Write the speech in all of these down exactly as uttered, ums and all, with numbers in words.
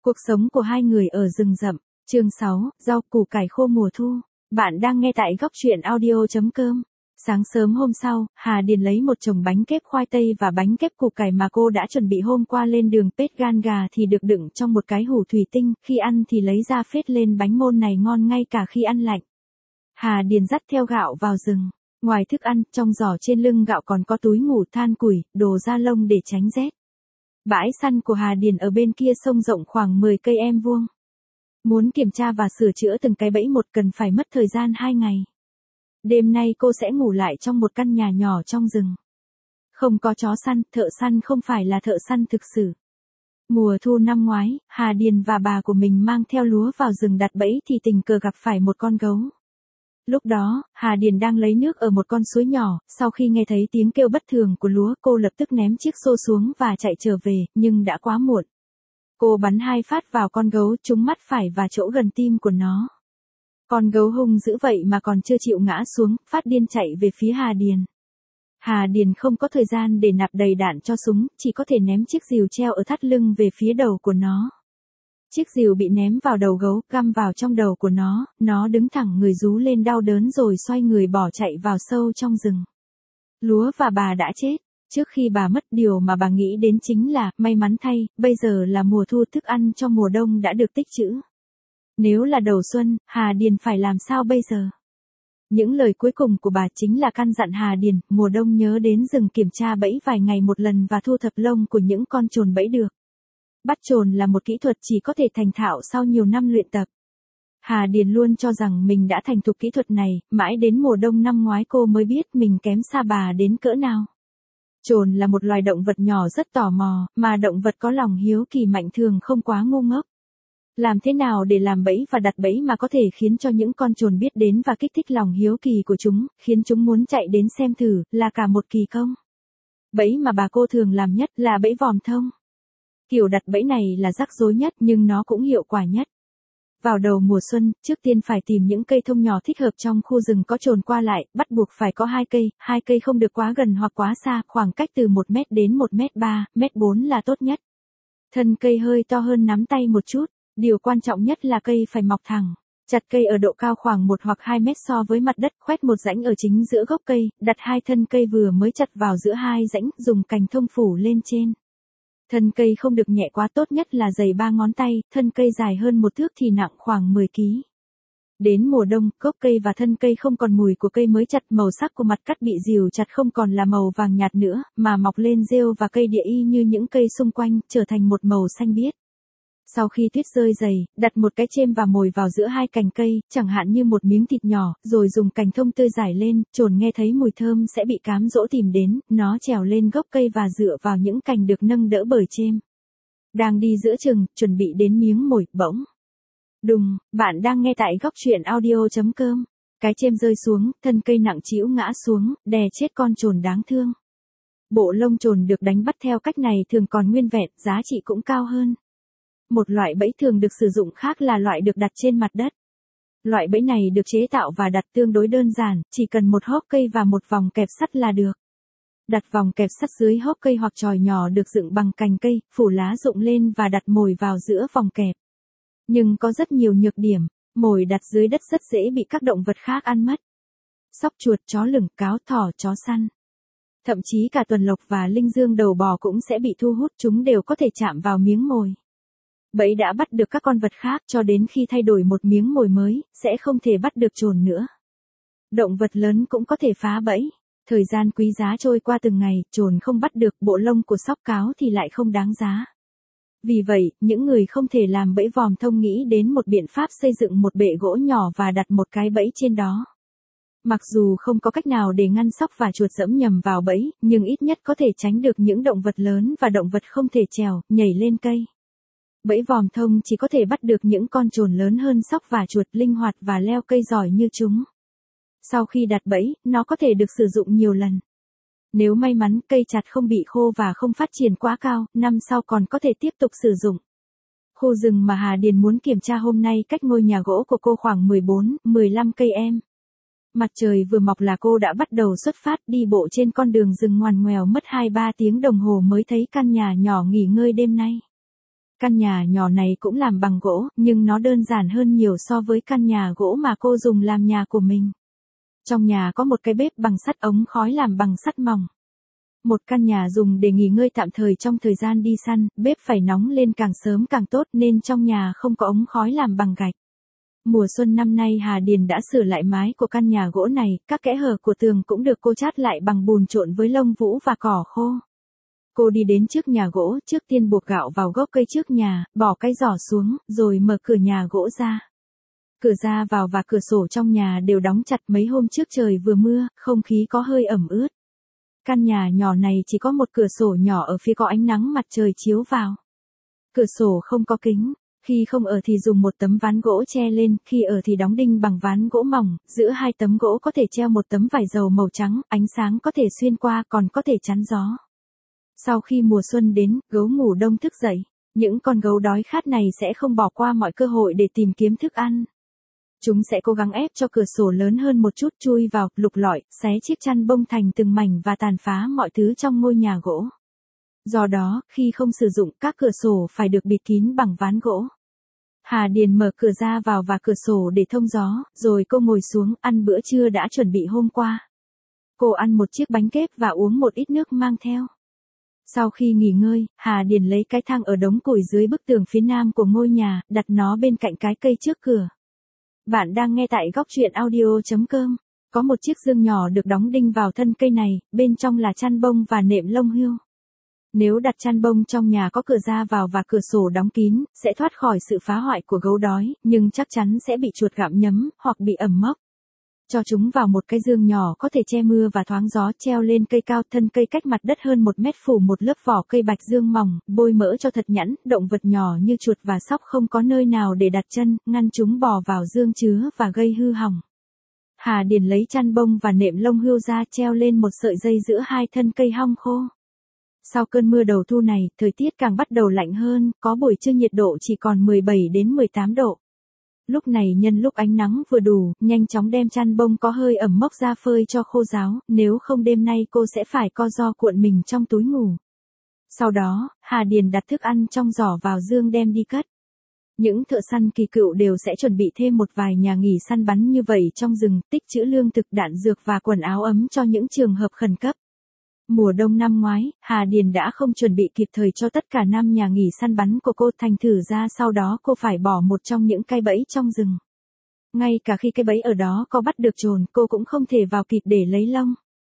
Cuộc sống của hai người ở rừng rậm. Chương sáu, rau củ cải khô mùa thu. Bạn đang nghe tại góc truyện audio chấm com. Sáng sớm hôm sau, Hà Điền lấy một chồng bánh kép khoai tây và bánh kép củ cải mà cô đã chuẩn bị hôm qua lên đường. Pết gan gà thì được đựng trong một cái hũ thủy tinh, khi ăn thì lấy ra phết lên bánh môn này ngon ngay cả khi ăn lạnh. Hà Điền dắt theo gạo vào rừng. Ngoài thức ăn, trong giỏ trên lưng gạo còn có túi ngủ, than củi, đồ da lông để tránh rét. Bãi săn của Hà Điền ở bên kia sông rộng khoảng mười cây em vuông. Muốn kiểm tra và sửa chữa từng cái bẫy một cần phải mất thời gian hai ngày. Đêm nay cô sẽ ngủ lại trong một căn nhà nhỏ trong rừng. Không có chó săn, thợ săn không phải là thợ săn thực sự. Mùa thu năm ngoái, Hà Điền và bà của mình mang theo lúa vào rừng đặt bẫy thì tình cờ gặp phải một con gấu. Lúc đó, Hà Điền đang lấy nước ở một con suối nhỏ, sau khi nghe thấy tiếng kêu bất thường của lúa, cô lập tức ném chiếc xô xuống và chạy trở về, nhưng đã quá muộn. Cô bắn hai phát vào con gấu, trúng mắt phải và chỗ gần tim của nó. Con gấu hung dữ vậy mà còn chưa chịu ngã xuống, phát điên chạy về phía Hà Điền. Hà Điền không có thời gian để nạp đầy đạn cho súng, chỉ có thể ném chiếc rìu treo ở thắt lưng về phía đầu của nó. Chiếc rìu bị ném vào đầu gấu, găm vào trong đầu của nó, nó đứng thẳng người rú lên đau đớn rồi xoay người bỏ chạy vào sâu trong rừng. Lúa và bà đã chết. Trước khi bà mất, điều mà bà nghĩ đến chính là, may mắn thay, bây giờ là mùa thu, thức ăn cho mùa đông đã được tích trữ. Nếu là đầu xuân, Hà Điền phải làm sao bây giờ? Những lời cuối cùng của bà chính là căn dặn Hà Điền, mùa đông nhớ đến rừng kiểm tra bẫy vài ngày một lần và thu thập lông của những con trồn bẫy được. Bắt trồn là một kỹ thuật chỉ có thể thành thạo sau nhiều năm luyện tập. Hà Điền luôn cho rằng mình đã thành thục kỹ thuật này, mãi đến mùa đông năm ngoái cô mới biết mình kém xa bà đến cỡ nào. Trồn là một loài động vật nhỏ rất tò mò, mà động vật có lòng hiếu kỳ mạnh thường không quá ngu ngốc. Làm thế nào để làm bẫy và đặt bẫy mà có thể khiến cho những con trồn biết đến và kích thích lòng hiếu kỳ của chúng, khiến chúng muốn chạy đến xem thử, là cả một kỳ công. Bẫy mà bà cô thường làm nhất là bẫy vòm thông. Kiểu đặt bẫy này là rắc rối nhất nhưng nó cũng hiệu quả nhất. Vào đầu mùa xuân, trước tiên phải tìm những cây thông nhỏ thích hợp trong khu rừng có trồn qua lại, bắt buộc phải có hai cây, hai cây không được quá gần hoặc quá xa, khoảng cách từ một mét đến một mét ba, mét bốn là tốt nhất. Thân cây hơi to hơn nắm tay một chút, điều quan trọng nhất là cây phải mọc thẳng. Chặt cây ở độ cao khoảng một hoặc hai mét so với mặt đất, khoét một rãnh ở chính giữa gốc cây, đặt hai thân cây vừa mới chặt vào giữa hai rãnh, dùng cành thông phủ lên trên. Thân cây không được nhẹ quá, tốt nhất là dày ba ngón tay, thân cây dài hơn một thước thì nặng khoảng mười ki lô gam. Đến mùa đông, gốc cây và thân cây không còn mùi của cây mới chặt, màu sắc của mặt cắt bị rìu chặt không còn là màu vàng nhạt nữa, mà mọc lên rêu và cây địa y như những cây xung quanh, trở thành một màu xanh biếc. Sau khi tuyết rơi dày, đặt một cái chêm và mồi vào giữa hai cành cây, chẳng hạn như một miếng thịt nhỏ, rồi dùng cành thông tươi rải lên, trồn nghe thấy mùi thơm sẽ bị cám dỗ tìm đến, nó trèo lên gốc cây và dựa vào những cành được nâng đỡ bởi chêm. Đang đi giữa chừng, chuẩn bị đến miếng mồi, bỗng. Đùng, bạn đang nghe tại góc truyện audio chấm com. Cái chêm rơi xuống, thân cây nặng trĩu ngã xuống, đè chết con trồn đáng thương. Bộ lông trồn được đánh bắt theo cách này thường còn nguyên vẹn, giá trị cũng cao hơn. Một loại bẫy thường được sử dụng khác là loại được đặt trên mặt đất. Loại bẫy này được chế tạo và đặt tương đối đơn giản, chỉ cần một hốc cây và một vòng kẹp sắt là được. Đặt vòng kẹp sắt dưới hốc cây hoặc chòi nhỏ được dựng bằng cành cây, phủ lá rụng lên và đặt mồi vào giữa vòng kẹp. Nhưng có rất nhiều nhược điểm, mồi đặt dưới đất rất dễ bị các động vật khác ăn mất. Sóc, chuột, chó lửng, cáo, thỏ, chó săn. Thậm chí cả tuần lộc và linh dương đầu bò cũng sẽ bị thu hút, chúng đều có thể chạm vào miếng mồi. Bẫy đã bắt được các con vật khác, cho đến khi thay đổi một miếng mồi mới, sẽ không thể bắt được trồn nữa. Động vật lớn cũng có thể phá bẫy. Thời gian quý giá trôi qua từng ngày, trồn không bắt được, bộ lông của sóc, cáo thì lại không đáng giá. Vì vậy, những người không thể làm bẫy vòm thông nghĩ đến một biện pháp xây dựng một bệ gỗ nhỏ và đặt một cái bẫy trên đó. Mặc dù không có cách nào để ngăn sóc và chuột dẫm nhầm vào bẫy, nhưng ít nhất có thể tránh được những động vật lớn và động vật không thể trèo, nhảy lên cây. Bẫy vòm thông chỉ có thể bắt được những con trồn lớn hơn sóc và chuột, linh hoạt và leo cây giỏi như chúng. Sau khi đặt bẫy, nó có thể được sử dụng nhiều lần. Nếu may mắn, cây chặt không bị khô và không phát triển quá cao, năm sau còn có thể tiếp tục sử dụng. Khu rừng mà Hà Điền muốn kiểm tra hôm nay cách ngôi nhà gỗ của cô khoảng mười bốn, mười lăm cây em. Mặt trời vừa mọc là cô đã bắt đầu xuất phát, đi bộ trên con đường rừng ngoằn ngoèo mất hai ba tiếng đồng hồ mới thấy căn nhà nhỏ nghỉ ngơi đêm nay. Căn nhà nhỏ này cũng làm bằng gỗ, nhưng nó đơn giản hơn nhiều so với căn nhà gỗ mà cô dùng làm nhà của mình. Trong nhà có một cái bếp bằng sắt, ống khói làm bằng sắt mỏng. Một căn nhà dùng để nghỉ ngơi tạm thời trong thời gian đi săn, bếp phải nóng lên càng sớm càng tốt nên trong nhà không có ống khói làm bằng gạch. Mùa xuân năm nay Hà Điền đã sửa lại mái của căn nhà gỗ này, các kẽ hở của tường cũng được cô chát lại bằng bùn trộn với lông vũ và cỏ khô. Cô đi đến trước nhà gỗ, trước tiên buộc gạo vào gốc cây trước nhà, bỏ cái giỏ xuống, rồi mở cửa nhà gỗ ra. Cửa ra vào và cửa sổ trong nhà đều đóng chặt, mấy hôm trước trời vừa mưa, không khí có hơi ẩm ướt. Căn nhà nhỏ này chỉ có một cửa sổ nhỏ ở phía có ánh nắng mặt trời chiếu vào. Cửa sổ không có kính, khi không ở thì dùng một tấm ván gỗ che lên, khi ở thì đóng đinh bằng ván gỗ mỏng, giữa hai tấm gỗ có thể treo một tấm vải dầu màu trắng, ánh sáng có thể xuyên qua còn có thể chắn gió. Sau khi mùa xuân đến, gấu ngủ đông thức dậy, những con gấu đói khát này sẽ không bỏ qua mọi cơ hội để tìm kiếm thức ăn. Chúng sẽ cố gắng ép cho cửa sổ lớn hơn một chút, chui vào, lục lọi, xé chiếc chăn bông thành từng mảnh và tàn phá mọi thứ trong ngôi nhà gỗ. Do đó, khi không sử dụng, các cửa sổ phải được bịt kín bằng ván gỗ. Hà Điền mở cửa ra vào và cửa sổ để thông gió, rồi cô ngồi xuống ăn bữa trưa đã chuẩn bị hôm qua. Cô ăn một chiếc bánh kếp và uống một ít nước mang theo. Sau khi nghỉ ngơi, Hà Điền lấy cái thang ở đống củi dưới bức tường phía nam của ngôi nhà, đặt nó bên cạnh cái cây trước cửa. Bạn đang nghe tại góc truyện audio chấm com. Có một chiếc giường nhỏ được đóng đinh vào thân cây này, bên trong là chăn bông và nệm lông hươu. Nếu đặt chăn bông trong nhà có cửa ra vào và cửa sổ đóng kín, sẽ thoát khỏi sự phá hoại của gấu đói, nhưng chắc chắn sẽ bị chuột gặm nhấm, hoặc bị ẩm mốc. Cho chúng vào một cái giường nhỏ có thể che mưa và thoáng gió, treo lên cây cao, thân cây cách mặt đất hơn một mét, phủ một lớp vỏ cây bạch dương mỏng, bôi mỡ cho thật nhẵn, động vật nhỏ như chuột và sóc không có nơi nào để đặt chân, ngăn chúng bò vào giường chứa và gây hư hỏng. Hà Điền lấy chăn bông và nệm lông hươu ra, treo lên một sợi dây giữa hai thân cây hong khô. Sau cơn mưa đầu thu này, thời tiết càng bắt đầu lạnh hơn, có buổi trưa nhiệt độ chỉ còn mười bảy đến mười tám độ. Lúc này nhân lúc ánh nắng vừa đủ, nhanh chóng đem chăn bông có hơi ẩm mốc ra phơi cho khô ráo, nếu không đêm nay cô sẽ phải co ro cuộn mình trong túi ngủ. Sau đó, Hà Điền đặt thức ăn trong giỏ vào giương đem đi cất. Những thợ săn kỳ cựu đều sẽ chuẩn bị thêm một vài nhà nghỉ săn bắn như vậy trong rừng, tích trữ lương thực, đạn dược và quần áo ấm cho những trường hợp khẩn cấp. Mùa đông năm ngoái, Hà Điền đã không chuẩn bị kịp thời cho tất cả năm nhà nghỉ săn bắn của cô, thành thử ra sau đó cô phải bỏ một trong những cái bẫy trong rừng. Ngay cả khi cái bẫy ở đó có bắt được trồn, cô cũng không thể vào kịp để lấy lông.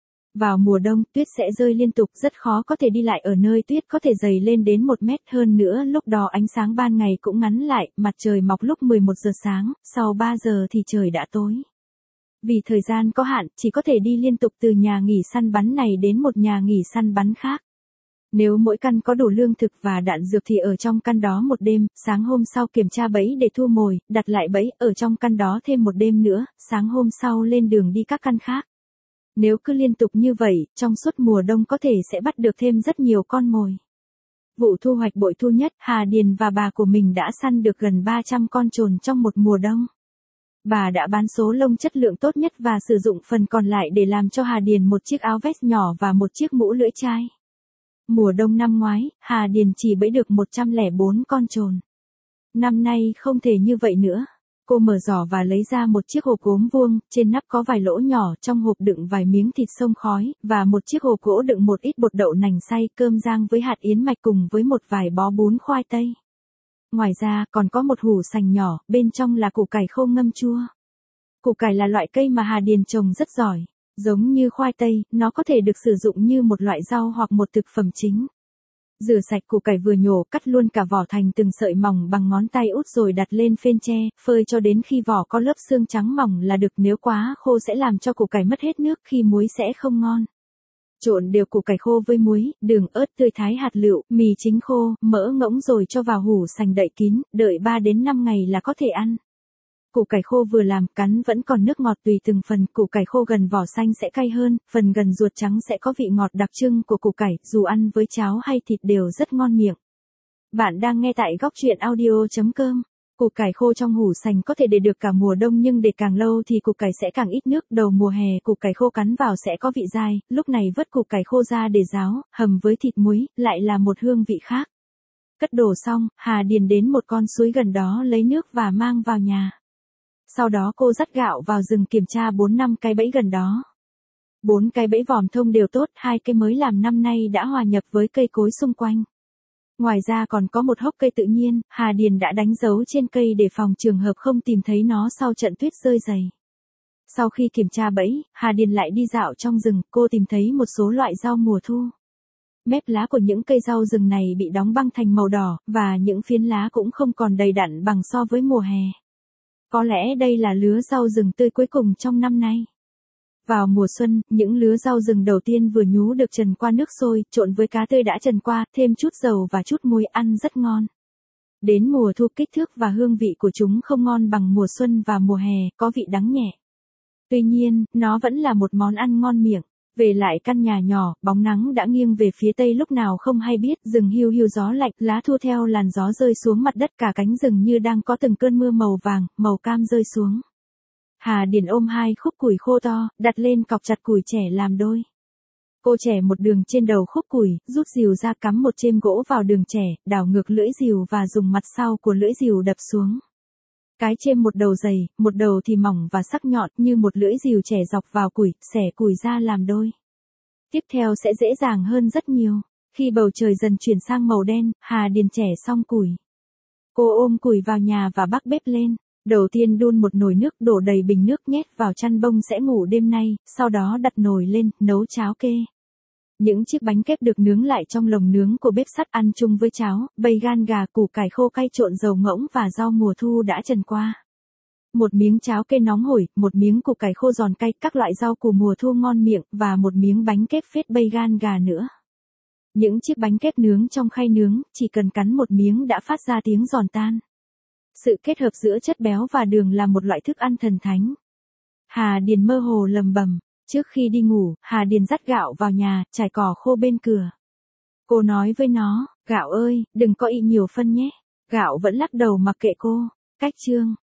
Vào mùa đông, tuyết sẽ rơi liên tục, rất khó có thể đi lại ở nơi tuyết có thể dày lên đến một mét, hơn nữa lúc đó ánh sáng ban ngày cũng ngắn lại, mặt trời mọc lúc mười một giờ sáng, sau ba giờ thì trời đã tối. Vì thời gian có hạn, chỉ có thể đi liên tục từ nhà nghỉ săn bắn này đến một nhà nghỉ săn bắn khác. Nếu mỗi căn có đủ lương thực và đạn dược thì ở trong căn đó một đêm, sáng hôm sau kiểm tra bẫy để thu mồi, đặt lại bẫy, ở trong căn đó thêm một đêm nữa, sáng hôm sau lên đường đi các căn khác. Nếu cứ liên tục như vậy, trong suốt mùa đông có thể sẽ bắt được thêm rất nhiều con mồi. Vụ thu hoạch bội thu nhất, Hà Điền và bà của mình đã săn được gần ba trăm con trồn trong một mùa đông. Bà đã bán số lông chất lượng tốt nhất và sử dụng phần còn lại để làm cho Hà Điền một chiếc áo vest nhỏ và một chiếc mũ lưỡi chai. Mùa đông năm ngoái, Hà Điền chỉ bẫy được một trăm lẻ bốn con trồn. Năm nay không thể như vậy nữa. Cô mở giỏ và lấy ra một chiếc hộp gốm vuông, trên nắp có vài lỗ nhỏ, trong hộp đựng vài miếng thịt xông khói, và một chiếc hộp gỗ đựng một ít bột đậu nành xay, cơm rang với hạt yến mạch cùng với một vài bó bún khoai tây. Ngoài ra, còn có một hũ sành nhỏ, bên trong là củ cải khô ngâm chua. Củ cải là loại cây mà Hà Điền trồng rất giỏi. Giống như khoai tây, nó có thể được sử dụng như một loại rau hoặc một thực phẩm chính. Rửa sạch củ cải vừa nhổ, cắt luôn cả vỏ thành từng sợi mỏng bằng ngón tay út rồi đặt lên phên tre, phơi cho đến khi vỏ có lớp xương trắng mỏng là được, nếu quá khô sẽ làm cho củ cải mất hết nước, khi muối sẽ không ngon. Trộn đều củ cải khô với muối, đường, ớt tươi thái, hạt lựu, mì chính khô, mỡ ngỗng rồi cho vào hũ sành đậy kín, đợi ba đến năm ngày là có thể ăn. Củ cải khô vừa làm, cắn vẫn còn nước ngọt tùy từng phần, củ cải khô gần vỏ xanh sẽ cay hơn, phần gần ruột trắng sẽ có vị ngọt đặc trưng của củ cải, dù ăn với cháo hay thịt đều rất ngon miệng. Bạn đang nghe tại góc truyện audio chấm com. Củ cải khô trong hũ sành có thể để được cả mùa đông, nhưng để càng lâu thì củ cải sẽ càng ít nước, đầu mùa hè củ cải khô cắn vào sẽ có vị dai, lúc này vớt củ cải khô ra để ráo, hầm với thịt muối, lại là một hương vị khác. Cất đồ xong, Hà Điền đến một con suối gần đó lấy nước và mang vào nhà. Sau đó cô dắt gạo vào rừng kiểm tra bốn năm cái bẫy gần đó. Bốn cái bẫy vòm thông đều tốt, hai cái mới làm năm nay đã hòa nhập với cây cối xung quanh. Ngoài ra còn có một hốc cây tự nhiên, Hà Điền đã đánh dấu trên cây để phòng trường hợp không tìm thấy nó sau trận tuyết rơi dày. Sau khi kiểm tra bẫy, Hà Điền lại đi dạo trong rừng, cô tìm thấy một số loại rau mùa thu. Mép lá của những cây rau rừng này bị đóng băng thành màu đỏ, và những phiến lá cũng không còn đầy đặn bằng so với mùa hè. Có lẽ đây là lứa rau rừng tươi cuối cùng trong năm nay. Vào mùa xuân, những lứa rau rừng đầu tiên vừa nhú được trần qua nước sôi, trộn với cá tươi đã trần qua, thêm chút dầu và chút muối ăn rất ngon. Đến mùa thu, kích thước và hương vị của chúng không ngon bằng mùa xuân và mùa hè, có vị đắng nhẹ. Tuy nhiên, nó vẫn là một món ăn ngon miệng. Về lại căn nhà nhỏ, bóng nắng đã nghiêng về phía tây lúc nào không hay biết, rừng hiu hiu gió lạnh, lá thu theo làn gió rơi xuống mặt đất, cả cánh rừng như đang có từng cơn mưa màu vàng, màu cam rơi xuống. Hà Điền ôm hai khúc củi khô to, đặt lên cọc chặt củi trẻ làm đôi. Cô chẻ một đường trên đầu khúc củi, rút rìu ra cắm một chêm gỗ vào đường chẻ, đảo ngược lưỡi rìu và dùng mặt sau của lưỡi rìu đập xuống. Cái chêm một đầu dày, một đầu thì mỏng và sắc nhọn như một lưỡi rìu chẻ dọc vào củi, xẻ củi ra làm đôi. Tiếp theo sẽ dễ dàng hơn rất nhiều. Khi bầu trời dần chuyển sang màu đen, Hà Điền chẻ xong củi. Cô ôm củi vào nhà và bắc bếp lên. Đầu tiên đun một nồi nước, đổ đầy bình nước nhét vào chăn bông sẽ ngủ đêm nay, sau đó đặt nồi lên, nấu cháo kê. Những chiếc bánh kép được nướng lại trong lồng nướng của bếp sắt ăn chung với cháo, bầy gan gà, củ cải khô cay trộn dầu ngỗng và rau mùa thu đã trần qua. Một miếng cháo kê nóng hổi, một miếng củ cải khô giòn cay, các loại rau củ mùa thu ngon miệng, và một miếng bánh kép phết bầy gan gà nữa. Những chiếc bánh kép nướng trong khay nướng, chỉ cần cắn một miếng đã phát ra tiếng giòn tan. Sự kết hợp giữa chất béo và đường là một loại thức ăn thần thánh. Hà Điền mơ hồ lầm bầm. Trước khi đi ngủ, Hà Điền dắt gạo vào nhà, trải cỏ khô bên cửa. Cô nói với nó, gạo ơi, đừng có ị nhiều phân nhé. Gạo vẫn lắc đầu mặc kệ cô. Cách chương.